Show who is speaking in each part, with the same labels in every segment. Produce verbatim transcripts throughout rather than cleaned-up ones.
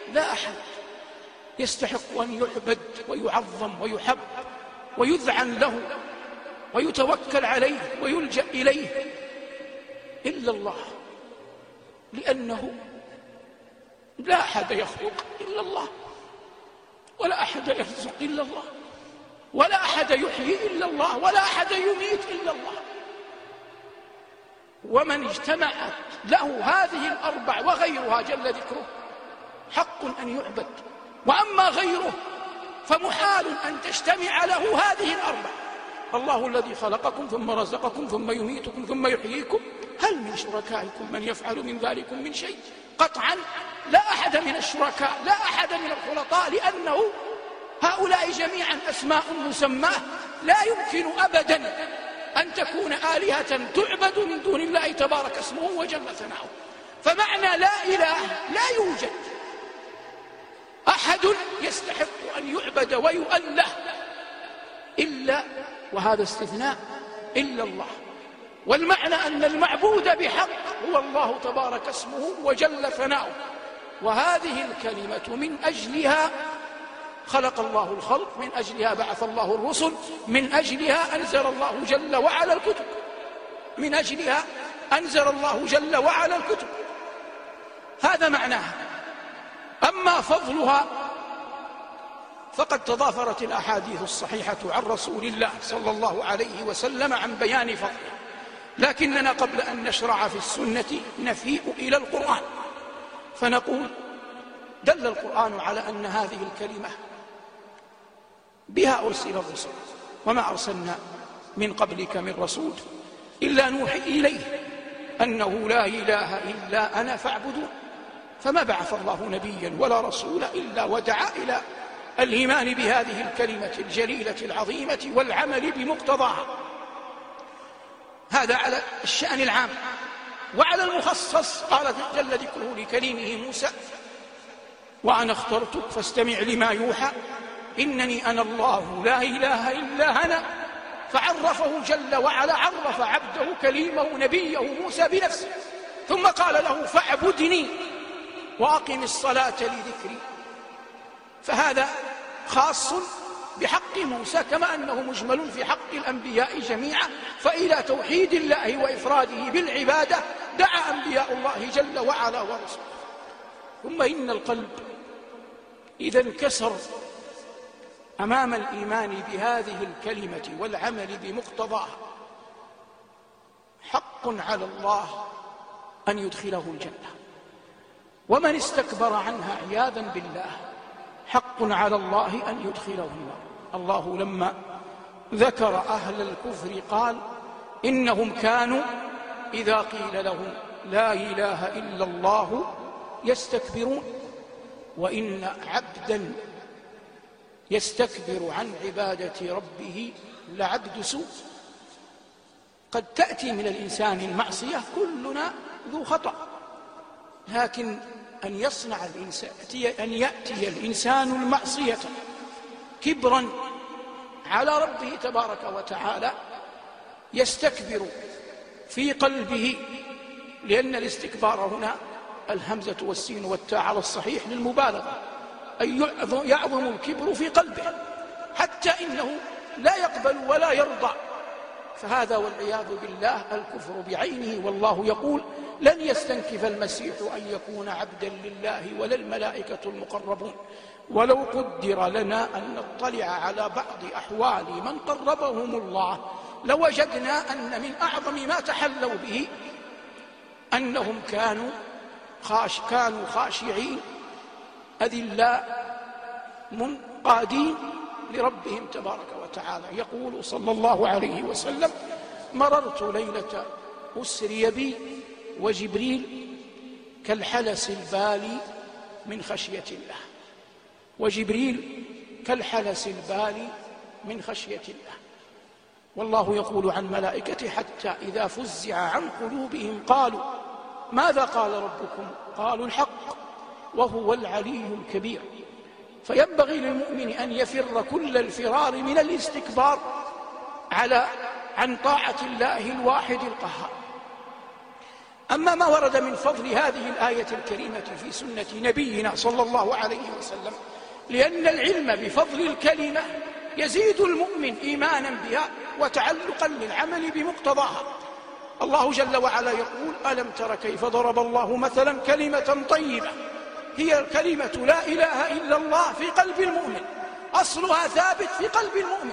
Speaker 1: لا أحد يستحق أن يعبد ويعظم ويحب ويذعن له ويتوكل عليه ويلجأ إليه إلا الله، لأنه لا أحد يخلق إلا الله، ولا أحد يرزق إلا الله، ولا أحد يحيي إلا الله، ولا أحد يميت إلا الله. ومن اجتمعت له هذه الأربع وغيرها جل ذكره حق أن يعبد، وأما غيره فمحال أن تجتمع له هذه الأربع. الله الذي خلقكم ثم رزقكم ثم يميتكم ثم يحييكم، هل من شركائكم من يفعل من ذلكم من شيء؟ قطعا لا أحد من الشركاء، لا أحد من الخلطاء، لأنه هؤلاء جميعا أسماء مسماه لا يمكن أبدا أن تكون آلهة تعبد من دون الله تبارك اسمه وجل ثناؤه. فمعنى لا إله لا يوجد أحد يستحق أن يعبد ويؤله إلا، وهذا استثناء، إلا الله. والمعنى أن المعبود بحق هو الله تبارك اسمه وجل ثناؤه. وهذه الكلمة من أجلها خلق الله الخلق، من أجلها بعث الله الرسل، من أجلها أنزل الله جل وعلا الكتب، من أجلها أنزل الله جل وعلا الكتب. هذا معناها. أما فضلها فقد تضافرت الأحاديث الصحيحة عن رسول الله صلى الله عليه وسلم عن بيان فضلها، لكننا قبل أن نشرع في السنة نفيء إلى القرآن فنقول: دل القرآن على أن هذه الكلمة بها أرسل الرسل، وما أرسلنا من قبلك من رسول إلا نوحي إليه أنه لا إله إلا أنا فاعبدون. فما بعث الله نبيا ولا رسولا إلا ودعا إلى الإيمان بهذه الكلمة الجليلة العظيمة والعمل بمقتضاها. هذا على الشأن العام. وعلى المخصص قال جل ذكره لكليمه موسى: وأنا اخترتك فاستمع لما يوحى إنني أنا الله لا إله إلا أنا. فعرفه جل وعلا، عرف عبده كليمه نبيه موسى بنفسه، ثم قال له: فاعبدني وأقم الصلاة لذكري. فهذا خاص بحق موسى كما أنه مجمل في حق الأنبياء جميعا. فإلى توحيد الله وإفراده بالعبادة دعا أنبياء الله جل وعلا ورسوله. ثم إن القلب إذا انكسر أمام الإيمان بهذه الكلمة والعمل بمقتضاها حق على الله أن يدخله الجنة، ومن استكبر عنها عياذا بالله حق على الله أن يدخله النار. الله لما ذكر أهل الكفر قال: إنهم كانوا إذا قيل لهم لا إله إلا الله يستكبرون، وإن عبدا يستكبر عن عبادة ربه لعبد سوء. قد تأتي من الإنسان المعصية، كلنا ذو خطأ، لكن أن يصنع الإنسان أن يأتي الإنسان المعصية كبرا على ربه تبارك وتعالى يستكبر في قلبه، لأن الاستكبار هنا الهمزة والسين والتاء على الصحيح للمبالغة، أي يعظم الكبر في قلبه حتى إنه لا يقبل ولا يرضى. فهذا والعياذ بالله الكفر بعينه. والله يقول: لن يستنكف المسيح أن يكون عبدا لله ولا الملائكة المقربون، ولو قدر لنا أن نطلع على بعض أحوال من قربهم الله لوجدنا أن من أعظم ما تحلوا به أنهم كانوا خاش كانوا خاشعين أذلاء منقادين لربهم تبارك وتعالى. يقول صلى الله عليه وسلم: مررت ليلة أسري بي وجبريل كالحلس البالي من خشية الله، وجبريل كالحلس البالي من خشية الله. والله يقول عن ملائكته: حتى إذا فزع عن قلوبهم قالوا ماذا قال ربكم؟ قالوا الحق وهو العلي الكبير. فينبغي للمؤمن أن يفر كل الفرار من الاستكبار على عن طاعة الله الواحد القهار. أما ما ورد من فضل هذه الآية الكريمة في سنة نبينا صلى الله عليه وسلم، لأن العلم بفضل الكلمة يزيد المؤمن إيمانا بها وتعلقا للعمل بمقتضاها. الله جل وعلا يقول: ألم تر كيف ضرب الله مثلا كلمة طيبة هي الكلمة لا إله إلا الله في قلب المؤمن، أصلها ثابت في قلب المؤمن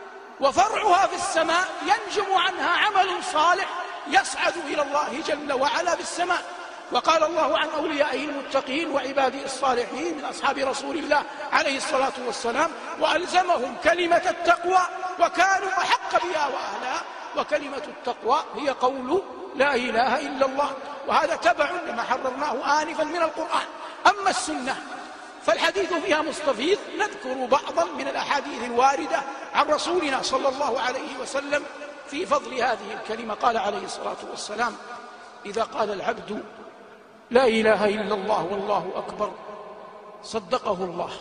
Speaker 1: وفرعها في السماء، ينجم عنها عمل صالح يصعد إلى الله جل وعلا في السماء. وقال الله عن أوليائه المتقين وعباده الصالحين من أصحاب رسول الله عليه الصلاة والسلام: وألزمهم كلمة التقوى وكانوا أحق بها وأهلها. وكلمة التقوى هي قول لا إله إلا الله، وهذا تبع لما حررناه آنفا من القرآن. أما السنة فالحديث فيها مستفيض، نذكر بعضا من الأحاديث الواردة عن رسولنا صلى الله عليه وسلم في فضل هذه الكلمة. قال عليه الصلاة والسلام: إذا قال العبد لا إله إلا الله والله أكبر صدقه الله.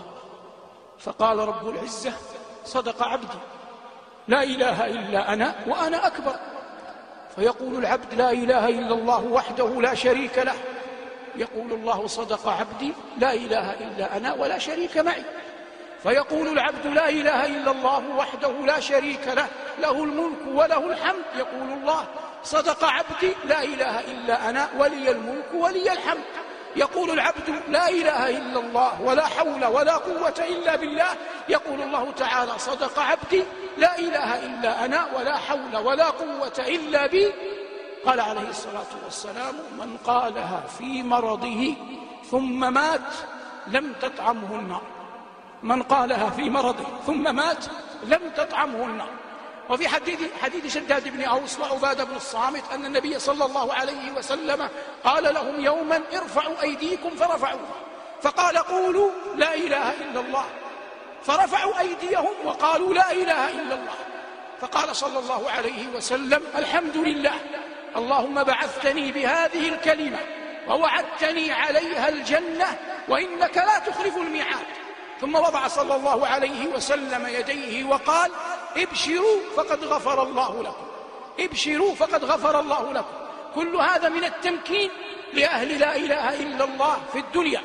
Speaker 1: فقال رب العزة: صدق عبدي، لا إله إلا أنا وأنا أكبر. فيقول العبد: لا إله إلا الله وحده لا شريك له. يقول الله: صدق عبدي، لا إله إلا أنا ولا شريك معي. فيقول العبد: لا إله إلا الله وحده لا شريك له، له الملك وله الحمد. يقول الله: صدق عبدي، لا إله إلا أنا ولي الملك ولي الحمد. يقول العبد: لا إله إلا الله ولا حول ولا قوة إلا بالله. يقول الله تعالى: صدق عبدي، لا إله إلا أنا ولا حول ولا قوة إلا بي. قال عليه الصلاة والسلام: من قالها في مرضه ثم مات لم تطعمه النار. من قالها في مرضه ثم مات لم تطعمه النار. وفي حديث, حديث شداد بن أوس وعبادة بن الصامت أن النبي صلى الله عليه وسلم قال لهم يوما: ارفعوا أيديكم، فرفعوها، فقال: قولوا لا إله إلا الله. فرفعوا أيديهم وقالوا لا إله إلا الله. فقال صلى الله عليه وسلم: الحمد لله، اللهم بعثتني بهذه الكلمة ووعدتني عليها الجنة وإنك لا تخلف الميعاد. ثم وضع صلى الله عليه وسلم يديه وقال: ابشروا فقد غفر الله لكم، ابشروا فقد غفر الله لكم. كل هذا من التمكين لأهل لا إله إلا الله في الدنيا.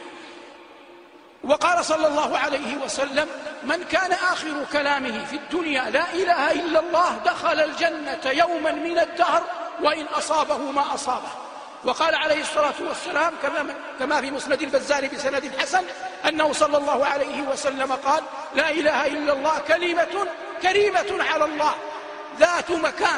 Speaker 1: وقال صلى الله عليه وسلم: من كان آخر كلامه في الدنيا لا إله إلا الله دخل الجنة يوما من الدهر وإن أصابه ما أصابه. وقال عليه الصلاة والسلام كما في مسند البزار بسند حسن أنه صلى الله عليه وسلم قال: لا إله إلا الله كلمة كريمة على الله ذات مكان،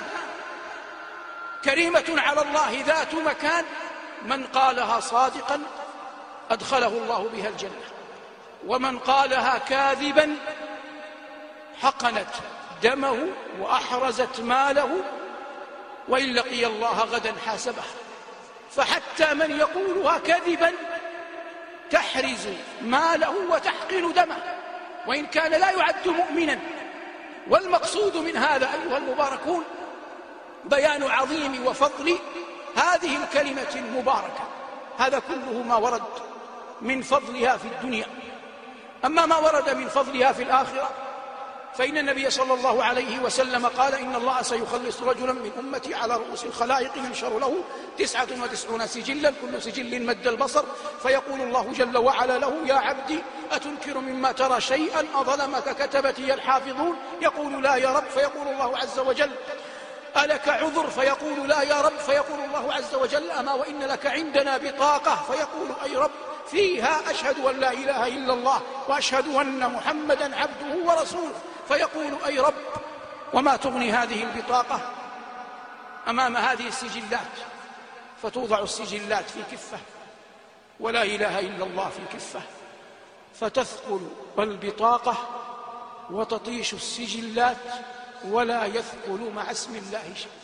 Speaker 1: كريمة على الله ذات مكان، من قالها صادقا أدخله الله بها الجنة، ومن قالها كاذبا حقنت دمه وأحرزت ماله وإن لقي الله غدا حاسبه. فحتى من يقولها كذبا تحرز ماله وتحقن دمه وإن كان لا يعد مؤمنا. والمقصود من هذا أيها المباركون بيان عظيم وفضل هذه الكلمة المباركة. هذا كله ما ورد من فضلها في الدنيا. أما ما ورد من فضلها في الآخرة فإن النبي صلى الله عليه وسلم قال: إن الله سيخلص رجلا من أمتي على رؤوس الخلائق ينشر له تسعة وتسعون سجلا كل سجل مد البصر، فيقول الله جل وعلا له: يا عبدي أتنكر مما ترى شيئا أظلمك كتبتي الحافظون؟ يقول: لا يا رب. فيقول الله عز وجل: ألك عذر؟ فيقول: لا يا رب. فيقول الله عز وجل: أما وإن لك عندنا بطاقة. فيقول: أي رب، فيها أشهد أن لا إله إلا الله وأشهد أن محمدا عبده ورسوله. فيقول: أي رب، وما تغني هذه البطاقة أمام هذه السجلات؟ فتوضع السجلات في كفة ولا إله إلا الله في كفة، فتثقل البطاقة وتطيش السجلات ولا يثقل مع اسم الله شيء.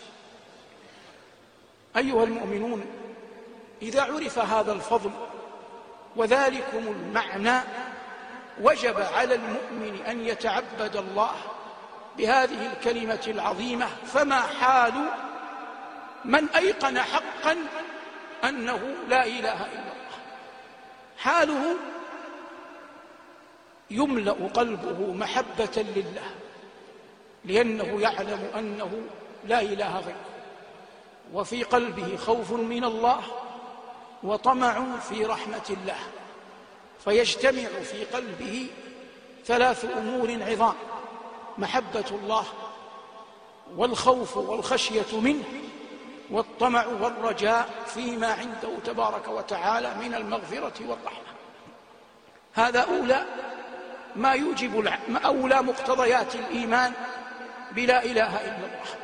Speaker 1: أيها المؤمنون، إذا عرف هذا الفضل وذلكم المعنى وجب على المؤمن أن يتعبد الله بهذه الكلمة العظيمة. فما حال من أيقن حقا أنه لا إله إلا الله؟ حاله يملأ قلبه محبة لله، لأنه يعلم أنه لا إله غيره، وفي قلبه خوف من الله وطمع في رحمة الله، فيجتمع في قلبه ثلاث أمور عظام: محبة الله والخوف والخشية منه والطمع والرجاء فيما عنده تبارك وتعالى من المغفرة والرحمة. هذا أولى ما يوجب أولى مقتضيات الإيمان بلا إله إلا الله.